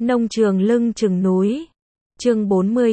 Nông trường lưng chừng núi. Chương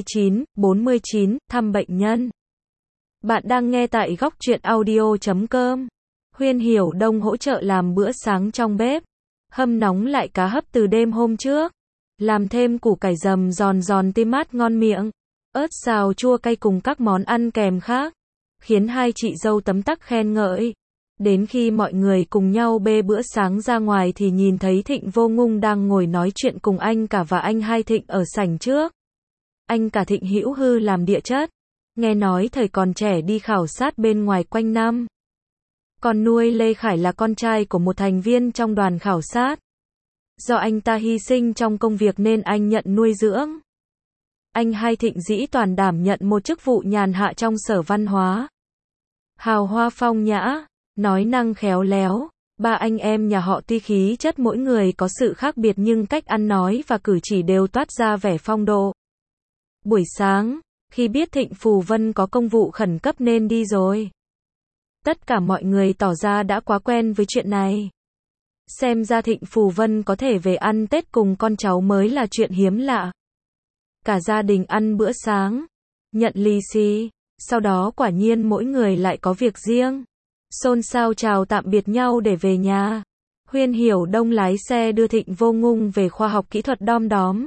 49, thăm bệnh nhân. Bạn đang nghe tại góc truyện audio.com. Huyên Hiểu Đông hỗ trợ làm bữa sáng trong bếp. Hâm nóng lại cá hấp từ đêm hôm trước. Làm thêm củ cải dầm giòn giòn tươi mát ngon miệng. Ớt xào chua cay cùng các món ăn kèm khác. Khiến hai chị dâu tấm tắc khen ngợi. Đến khi mọi người cùng nhau bê bữa sáng ra ngoài thì nhìn thấy Thịnh Vô Ngung đang ngồi nói chuyện cùng anh cả và anh hai Thịnh ở sảnh trước. Anh cả Thịnh hữu hư làm địa chất. Nghe nói thời còn trẻ đi khảo sát bên ngoài quanh năm. Còn nuôi Lê Khải là con trai của một thành viên trong đoàn khảo sát. Do anh ta hy sinh trong công việc nên anh nhận nuôi dưỡng. Anh hai Thịnh dĩ toàn đảm nhận một chức vụ nhàn hạ trong Sở Văn hóa. Hào hoa phong nhã, nói năng khéo léo. Ba anh em nhà họ tuy khí chất mỗi người có sự khác biệt nhưng cách ăn nói và cử chỉ đều toát ra vẻ phong độ. Buổi sáng, khi biết Thịnh Phù Vân có công vụ khẩn cấp nên đi rồi. Tất cả mọi người tỏ ra đã quá quen với chuyện này. Xem ra Thịnh Phù Vân có thể về ăn Tết cùng con cháu mới là chuyện hiếm lạ. Cả gia đình ăn bữa sáng, nhận lì xì, sau đó quả nhiên mỗi người lại có việc riêng. Xôn xao chào tạm biệt nhau để về nhà. Huyên Hiểu Đông lái xe đưa Thịnh Vô Ngung về khoa học kỹ thuật đom đóm.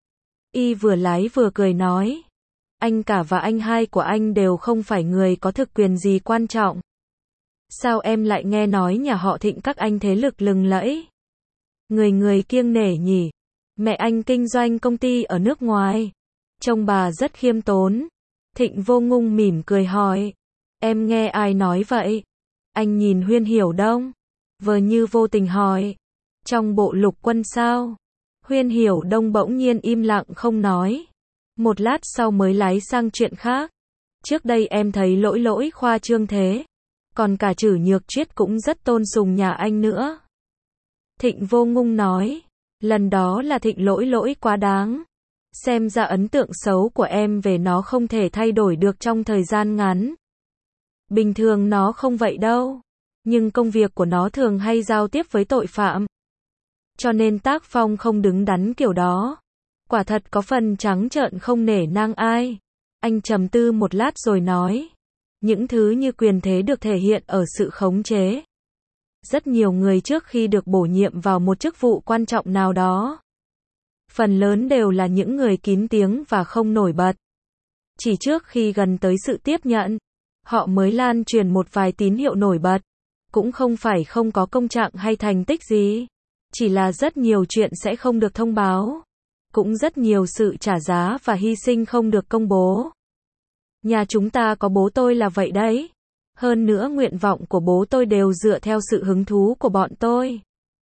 Y vừa lái vừa cười nói. Anh cả và anh hai của anh đều không phải người có thực quyền gì quan trọng. Sao em lại nghe nói nhà họ Thịnh các anh thế lực lừng lẫy? Người người kiêng nể nhỉ? Mẹ anh kinh doanh công ty ở nước ngoài. Trông bà rất khiêm tốn. Thịnh Vô Ngung mỉm cười hỏi. Em nghe ai nói vậy? Anh nhìn Huyên Hiểu Đông. Vờ như vô tình hỏi. Trong bộ lục quân sao? Huyên Hiểu Đông bỗng nhiên im lặng không nói. Một lát sau mới lái sang chuyện khác. Trước đây em thấy Lỗi khoa trương thế. Còn cả Trử Nhược Triết cũng rất tôn sùng nhà anh nữa. Thịnh Vô Ngung nói. Lần đó là Thịnh Lỗi quá đáng. Xem ra ấn tượng xấu của em về nó không thể thay đổi được trong thời gian ngắn. Bình thường nó không vậy đâu. Nhưng công việc của nó thường hay giao tiếp với tội phạm. Cho nên tác phong không đứng đắn kiểu đó. Quả thật có phần trắng trợn không nể nang ai. Anh trầm tư một lát rồi nói. Những thứ như quyền thế được thể hiện ở sự khống chế. Rất nhiều người trước khi được bổ nhiệm vào một chức vụ quan trọng nào đó. Phần lớn đều là những người kín tiếng và không nổi bật. Chỉ trước khi gần tới sự tiếp nhận, họ mới lan truyền một vài tín hiệu nổi bật. Cũng không phải không có công trạng hay thành tích gì. Chỉ là rất nhiều chuyện sẽ không được thông báo. Cũng rất nhiều sự trả giá và hy sinh không được công bố. Nhà chúng ta có bố tôi là vậy đấy. Hơn nữa nguyện vọng của bố tôi đều dựa theo sự hứng thú của bọn tôi.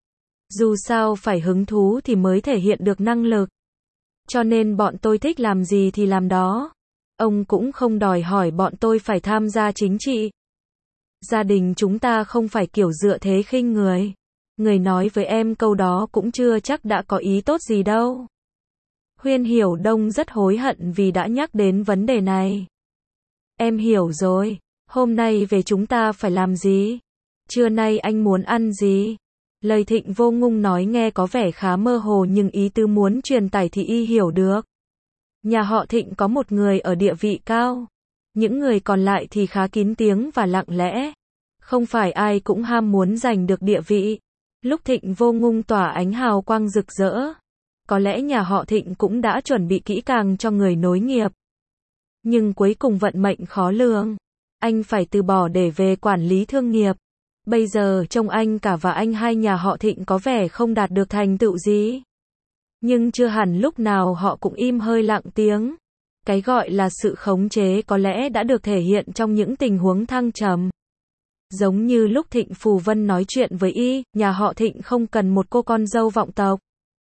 Dù sao phải hứng thú thì mới thể hiện được năng lực. Cho nên bọn tôi thích làm gì thì làm đó. Ông cũng không đòi hỏi bọn tôi phải tham gia chính trị. Gia đình chúng ta không phải kiểu dựa thế khinh người. Người nói với em câu đó cũng chưa chắc đã có ý tốt gì đâu. Huyên Hiểu Đông rất hối hận vì đã nhắc đến vấn đề này. Em hiểu rồi. Hôm nay về chúng ta phải làm gì? Trưa nay anh muốn ăn gì? Lời Thịnh Vô Ngung nói nghe có vẻ khá mơ hồ nhưng ý tứ muốn truyền tải thì y hiểu được. Nhà họ Thịnh có một người ở địa vị cao. Những người còn lại thì khá kín tiếng và lặng lẽ. Không phải ai cũng ham muốn giành được địa vị. Lúc Thịnh Vô Ngung tỏa ánh hào quang rực rỡ. Có lẽ nhà họ Thịnh cũng đã chuẩn bị kỹ càng cho người nối nghiệp. Nhưng cuối cùng vận mệnh khó lường. Anh phải từ bỏ để về quản lý thương nghiệp. Bây giờ trông anh cả và anh hai nhà họ Thịnh có vẻ không đạt được thành tựu gì. Nhưng chưa hẳn lúc nào họ cũng im hơi lặng tiếng. Cái gọi là sự khống chế có lẽ đã được thể hiện trong những tình huống thăng trầm. Giống như lúc Thịnh Phù Vân nói chuyện với y, nhà họ Thịnh không cần một cô con dâu vọng tộc.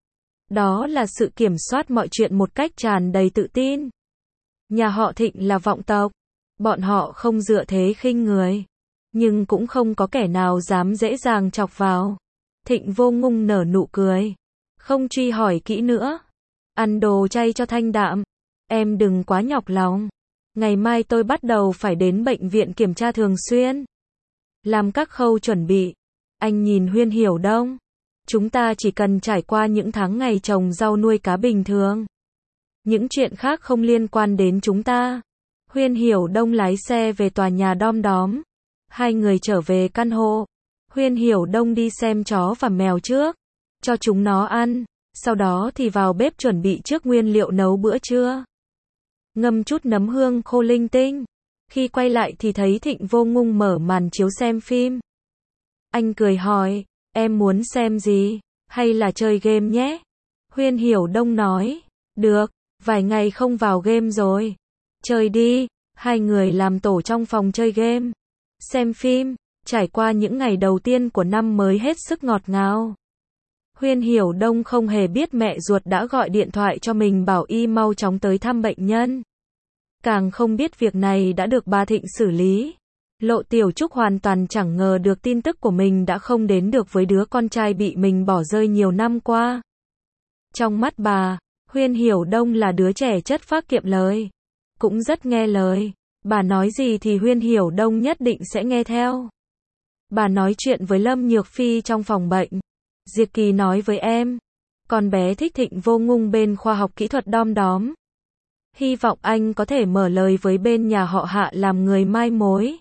Đó là sự kiểm soát mọi chuyện một cách tràn đầy tự tin. Nhà họ Thịnh là vọng tộc. Bọn họ không dựa thế khinh người. Nhưng cũng không có kẻ nào dám dễ dàng chọc vào. Thịnh Vô Ngung nở nụ cười. Không truy hỏi kỹ nữa. Ăn đồ chay cho thanh đạm. Em đừng quá nhọc lòng. Ngày mai tôi bắt đầu phải đến bệnh viện kiểm tra thường xuyên. Làm các khâu chuẩn bị. Anh nhìn Huyên Hiểu Đông. Chúng ta chỉ cần trải qua những tháng ngày trồng rau nuôi cá bình thường. Những chuyện khác không liên quan đến chúng ta. Huyên Hiểu Đông lái xe về tòa nhà Đom Đóm. Hai người trở về căn hộ. Huyên Hiểu Đông đi xem chó và mèo trước, cho chúng nó ăn, sau đó thì vào bếp chuẩn bị trước nguyên liệu nấu bữa trưa. Ngâm chút nấm hương khô linh tinh. Khi quay lại thì thấy Thịnh Vô Ngung mở màn chiếu xem phim. Anh cười hỏi, em muốn xem gì, hay là chơi game nhé? Huyên Hiểu Đông nói, được, vài ngày không vào game rồi. Chơi đi, hai người làm tổ trong phòng chơi game. Xem phim, trải qua những ngày đầu tiên của năm mới hết sức ngọt ngào. Huyên Hiểu Đông không hề biết mẹ ruột đã gọi điện thoại cho mình bảo y mau chóng tới thăm bệnh nhân. Càng không biết việc này đã được bà Thịnh xử lý. Lộ Tiểu Trúc hoàn toàn chẳng ngờ được tin tức của mình đã không đến được với đứa con trai bị mình bỏ rơi nhiều năm qua. Trong mắt bà, Huyên Hiểu Đông là đứa trẻ chất phác kiệm lời, cũng rất nghe lời. Bà nói gì thì Huyên Hiểu Đông nhất định sẽ nghe theo. Bà nói chuyện với Lâm Nhược Phi trong phòng bệnh. Diệp Kỳ nói với em, con bé thích Thịnh Vô Ngung bên khoa học kỹ thuật Đom Đóm. Hy vọng anh có thể mở lời với bên nhà họ Hạ làm người mai mối.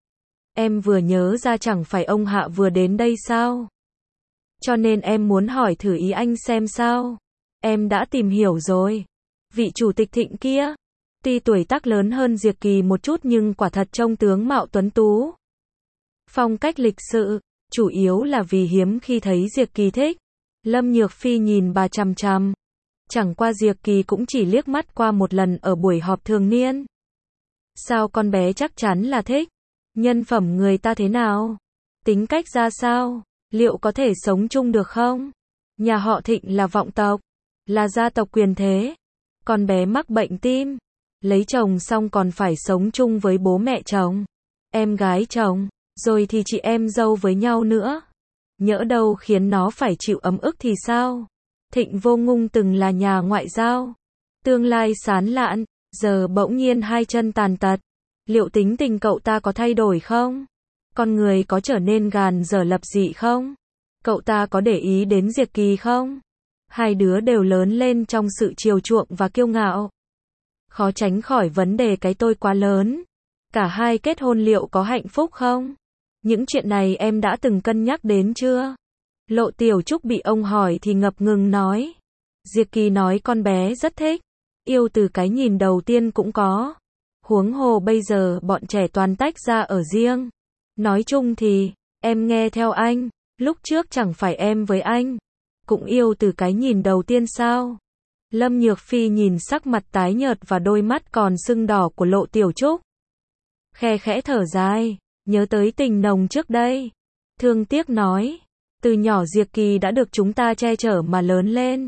Em vừa nhớ ra chẳng phải ông Hạ vừa đến đây sao? Cho nên em muốn hỏi thử ý anh xem sao. Em đã tìm hiểu rồi. Vị chủ tịch Thịnh kia, tuy tuổi tác lớn hơn Diệp Kỳ một chút nhưng quả thật trông tướng mạo tuấn tú. Phong cách lịch sự, chủ yếu là vì hiếm khi thấy Diệp Kỳ thích. Lâm Nhược Phi nhìn bà chằm chằm. Chẳng qua Diệp Kỳ cũng chỉ liếc mắt qua một lần ở buổi họp thường niên. Sao con bé chắc chắn là thích? Nhân phẩm người ta thế nào? Tính cách ra sao? Liệu có thể sống chung được không? Nhà họ Thịnh là vọng tộc, là gia tộc quyền thế. Con bé mắc bệnh tim, lấy chồng xong còn phải sống chung với bố mẹ chồng, em gái chồng, rồi thì chị em dâu với nhau nữa. Nhỡ đâu khiến nó phải chịu ấm ức thì sao? Thịnh Vô Ngung từng là nhà ngoại giao, tương lai sáng lạn, giờ bỗng nhiên hai chân tàn tật. Liệu tính tình cậu ta có thay đổi không? Con người có trở nên gàn dở lập dị không? Cậu ta có để ý đến Diệp Kỳ không? Hai đứa đều lớn lên trong sự chiều chuộng và kiêu ngạo. Khó tránh khỏi vấn đề cái tôi quá lớn. Cả hai kết hôn liệu có hạnh phúc không? Những chuyện này em đã từng cân nhắc đến chưa? Lộ Tiểu Trúc bị ông hỏi thì ngập ngừng nói. Diệp Kỳ nói con bé rất thích. Yêu từ cái nhìn đầu tiên cũng có. Huống hồ bây giờ bọn trẻ toàn tách ra ở riêng. Nói chung thì, em nghe theo anh, lúc trước chẳng phải em với anh cũng yêu từ cái nhìn đầu tiên sao? Lâm Nhược Phi nhìn sắc mặt tái nhợt và đôi mắt còn sưng đỏ của Lộ Tiểu Trúc. Khe khẽ thở dài, nhớ tới tình nồng trước đây. Thương tiếc nói, từ nhỏ Diệp Kỳ đã được chúng ta che chở mà lớn lên.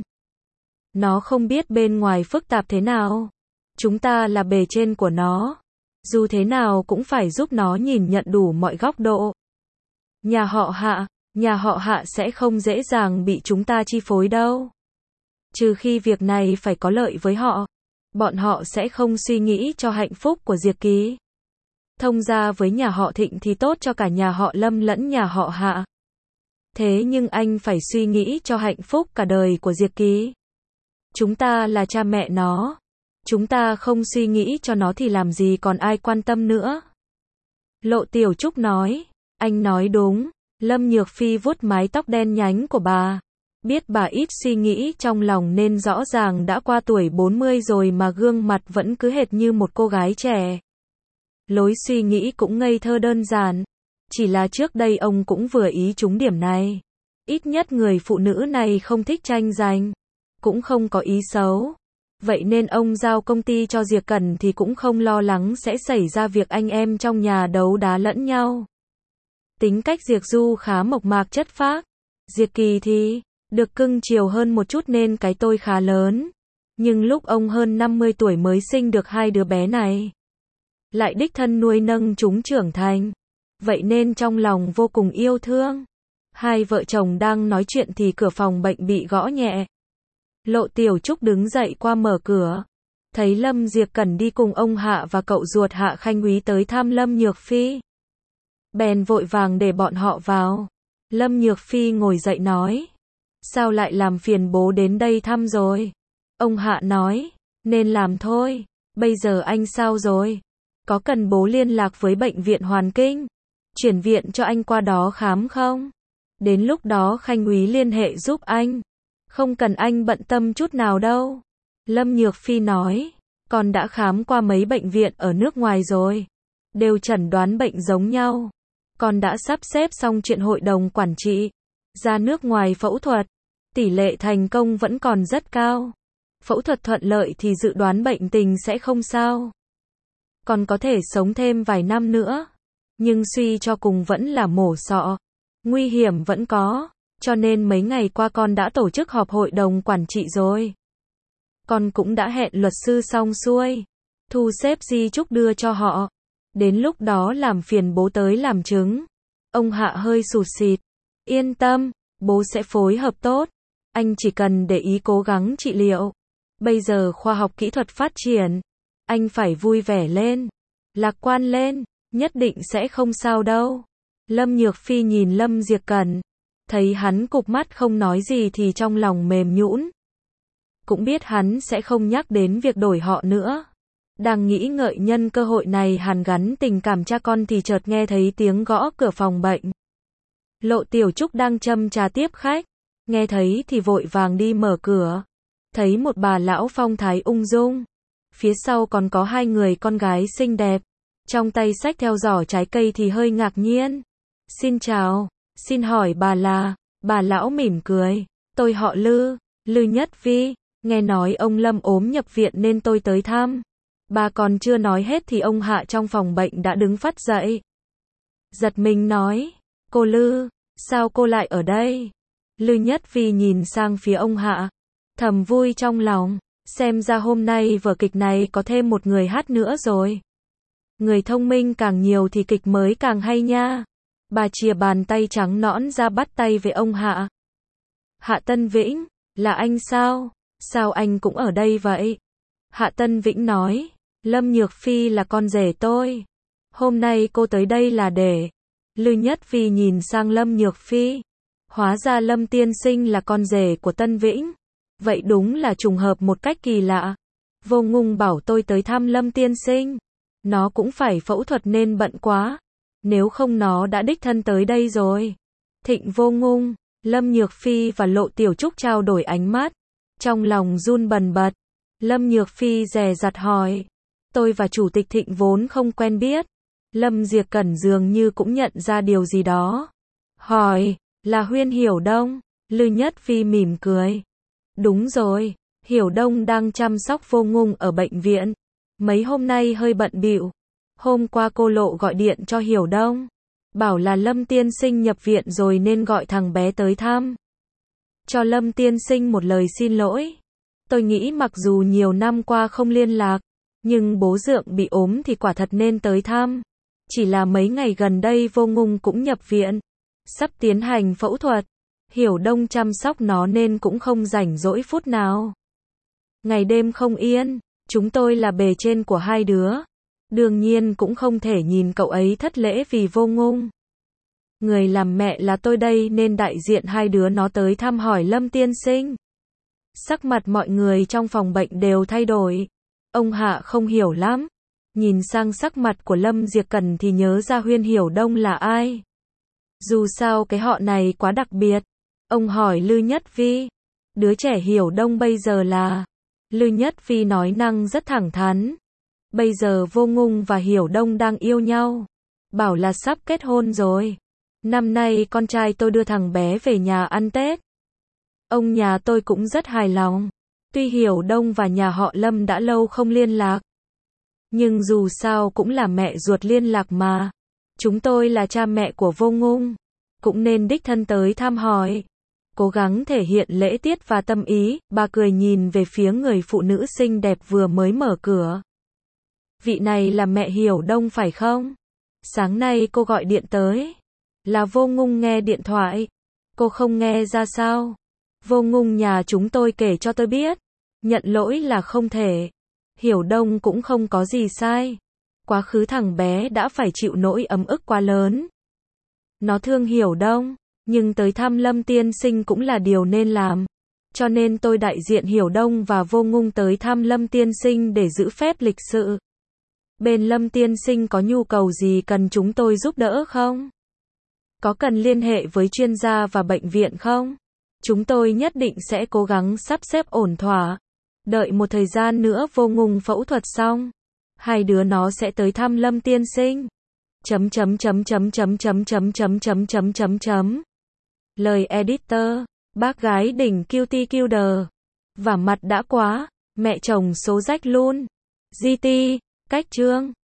Nó không biết bên ngoài phức tạp thế nào. Chúng ta là bề trên của nó. Dù thế nào cũng phải giúp nó nhìn nhận đủ mọi góc độ. Nhà họ Hạ sẽ không dễ dàng bị chúng ta chi phối đâu. Trừ khi việc này phải có lợi với họ. Bọn họ sẽ không suy nghĩ cho hạnh phúc của Diệp Kỳ. Thông gia với nhà họ Thịnh thì tốt cho cả nhà họ Lâm lẫn nhà họ Hạ. Thế nhưng anh phải suy nghĩ cho hạnh phúc cả đời của Diệp Kỳ. Chúng ta là cha mẹ nó. Chúng ta không suy nghĩ cho nó thì làm gì còn ai quan tâm nữa. Lộ Tiểu Trúc nói, anh nói đúng. Lâm Nhược Phi vuốt mái tóc đen nhánh của bà. Biết bà ít suy nghĩ trong lòng nên rõ ràng đã qua tuổi 40 rồi mà gương mặt vẫn cứ hệt như một cô gái trẻ. Lối suy nghĩ cũng ngây thơ đơn giản. Chỉ là trước đây ông cũng vừa ý trúng điểm này. Ít nhất người phụ nữ này không thích tranh giành. Cũng không có ý xấu. Vậy nên ông giao công ty cho Diệp Cẩn thì cũng không lo lắng sẽ xảy ra việc anh em trong nhà đấu đá lẫn nhau. Tính cách Diệp Du khá mộc mạc chất phác. Diệp Kỳ thì được cưng chiều hơn một chút nên cái tôi khá lớn. Nhưng lúc ông hơn 50 tuổi mới sinh được hai đứa bé này, lại đích thân nuôi nâng chúng trưởng thành. Vậy nên trong lòng vô cùng yêu thương. Hai vợ chồng đang nói chuyện thì cửa phòng bệnh bị gõ nhẹ. Lộ Tiểu Trúc đứng dậy qua mở cửa. Thấy Lâm Diệp Cẩn đi cùng ông Hạ và cậu ruột Hạ Khanh Úy tới thăm Lâm Nhược Phi. Bèn vội vàng để bọn họ vào. Lâm Nhược Phi ngồi dậy nói. sao lại làm phiền bố đến đây thăm rồi? Ông Hạ nói, nên làm thôi, bây giờ anh sao rồi? Có cần bố liên lạc với bệnh viện Hoàn Kinh, chuyển viện cho anh qua đó khám không? Đến lúc đó Khanh úy liên hệ giúp anh. Không cần anh bận tâm chút nào đâu. Lâm Nhược Phi nói, con đã khám qua mấy bệnh viện ở nước ngoài rồi. Đều chẩn đoán bệnh giống nhau. Con đã sắp xếp xong chuyện hội đồng quản trị. Ra nước ngoài phẫu thuật. Tỷ lệ thành công vẫn còn rất cao. Phẫu thuật thuận lợi thì dự đoán bệnh tình sẽ không sao. Còn có thể sống thêm vài năm nữa. Nhưng suy cho cùng vẫn là mổ sọ. Nguy hiểm vẫn có. Cho nên mấy ngày qua con đã tổ chức họp hội đồng quản trị rồi. Con cũng đã hẹn luật sư xong xuôi. Thu xếp di chúc đưa cho họ. Đến lúc đó làm phiền bố tới làm chứng. Ông Hạ hơi sụt sịt. Yên tâm, bố sẽ phối hợp tốt. Anh chỉ cần để ý cố gắng trị liệu. Bây giờ khoa học kỹ thuật phát triển. Anh phải vui vẻ lên. Lạc quan lên. Nhất định sẽ không sao đâu. Lâm Nhược Phi nhìn Lâm Diệp Cẩn. Thấy hắn cụp mắt không nói gì thì trong lòng mềm nhũn. Cũng biết hắn sẽ không nhắc đến việc đổi họ nữa. Đang nghĩ ngợi nhân cơ hội này hàn gắn tình cảm cha con thì chợt nghe thấy tiếng gõ cửa phòng bệnh. Lộ Tiểu Trúc đang châm trà tiếp khách. Nghe thấy thì vội vàng đi mở cửa. Thấy một bà lão phong thái ung dung. Phía sau còn có hai người con gái xinh đẹp. Trong tay xách theo giỏ trái cây thì hơi ngạc nhiên. Xin chào, xin hỏi bà lão mỉm cười. Tôi họ Lư, Lư Nhất Vi. Nghe nói ông Lâm ốm nhập viện nên tôi tới thăm. Bà còn chưa nói hết thì ông Hạ trong phòng bệnh đã đứng phắt dậy. Giật mình nói, cô Lư, sao cô lại ở đây? Lư Nhất Vi nhìn sang phía ông Hạ. Thầm vui trong lòng, xem ra hôm nay vở kịch này có thêm một người hát nữa rồi. Người thông minh càng nhiều thì kịch mới càng hay nha. Bà chìa bàn tay trắng nõn ra bắt tay với ông Hạ. Hạ Tân Vĩnh, là anh sao? Sao anh cũng ở đây vậy? Hạ Tân Vĩnh nói, Lâm Nhược Phi là con rể tôi. Hôm nay cô tới đây là để... Lư Nhất Vi nhìn sang Lâm Nhược Phi. Hóa ra Lâm tiên sinh là con rể của Tân Vĩnh. Vậy đúng là trùng hợp một cách kỳ lạ. Vô Ngung bảo tôi tới thăm Lâm tiên sinh. Nó cũng phải phẫu thuật nên bận quá. Nếu không nó đã đích thân tới đây rồi. Thịnh Vô Ngung, Lâm Nhược Phi và Lộ Tiểu Trúc trao đổi ánh mắt. Trong lòng run bần bật. Lâm Nhược Phi dè dặt hỏi. Tôi và Chủ tịch Thịnh vốn không quen biết. Lâm Diệp Cẩn dường như cũng nhận ra điều gì đó. Hỏi, là Huyên Hiểu Đông? Lư Nhất Vi mỉm cười. Đúng rồi, Hiểu Đông đang chăm sóc Vô Ngung ở bệnh viện. Mấy hôm nay hơi bận bịu. Hôm qua cô Lộ gọi điện cho Hiểu Đông. Bảo là Lâm tiên sinh nhập viện rồi nên gọi thằng bé tới thăm. Cho Lâm tiên sinh một lời xin lỗi. Tôi nghĩ mặc dù nhiều năm qua không liên lạc, nhưng bố Dượng bị ốm thì quả thật nên tới thăm. Chỉ là mấy ngày gần đây Vô Ngung cũng nhập viện. Sắp tiến hành phẫu thuật. Hiểu Đông chăm sóc nó nên cũng không rảnh rỗi phút nào. Ngày đêm không yên, chúng tôi là bề trên của hai đứa. Đương nhiên cũng không thể nhìn cậu ấy thất lễ vì Vô Ngung. Người làm mẹ là tôi đây nên đại diện hai đứa nó tới thăm hỏi Lâm tiên sinh. Sắc mặt mọi người trong phòng bệnh đều thay đổi. Ông Hạ không hiểu lắm. Nhìn sang sắc mặt của Lâm Diệp Cẩn thì nhớ ra Huyên Hiểu Đông là ai. Dù sao cái họ này quá đặc biệt. Ông hỏi Lư Nhất Vi. Đứa trẻ Hiểu Đông bây giờ là... Lư Nhất Vi nói năng rất thẳng thắn. Bây giờ Vô Ngung và Hiểu Đông đang yêu nhau. Bảo là sắp kết hôn rồi. Năm nay con trai tôi đưa thằng bé về nhà ăn Tết. Ông nhà tôi cũng rất hài lòng. Tuy Hiểu Đông và nhà họ Lâm đã lâu không liên lạc. Nhưng dù sao cũng là mẹ ruột liên lạc mà. Chúng tôi là cha mẹ của Vô Ngung. Cũng nên đích thân tới thăm hỏi. Cố gắng thể hiện lễ tiết và tâm ý. Bà cười nhìn về phía người phụ nữ xinh đẹp vừa mới mở cửa. Vị này là mẹ Hiểu Đông phải không? Sáng nay cô gọi điện tới. Là Vô Ngung nghe điện thoại. Cô không nghe ra sao? Vô Ngung nhà chúng tôi kể cho tôi biết. Nhận lỗi là không thể. Hiểu Đông cũng không có gì sai. Quá khứ thằng bé đã phải chịu nỗi ấm ức quá lớn. Nó thương Hiểu Đông. Nhưng tới thăm Lâm tiên sinh cũng là điều nên làm. Cho nên tôi đại diện Hiểu Đông và Vô Ngung tới thăm Lâm tiên sinh để giữ phép lịch sự. Bên Lâm tiên sinh có nhu cầu gì cần chúng tôi giúp đỡ không? Có cần liên hệ với chuyên gia và bệnh viện không? Chúng tôi nhất định sẽ cố gắng sắp xếp ổn thỏa. Đợi một thời gian nữa Vô Ngung phẫu thuật xong, hai đứa nó sẽ tới thăm Lâm tiên sinh. Lời editor, bác gái đỉnh cutie killer. Và mặt đã quá, mẹ chồng số rách luôn. GT, cách chương.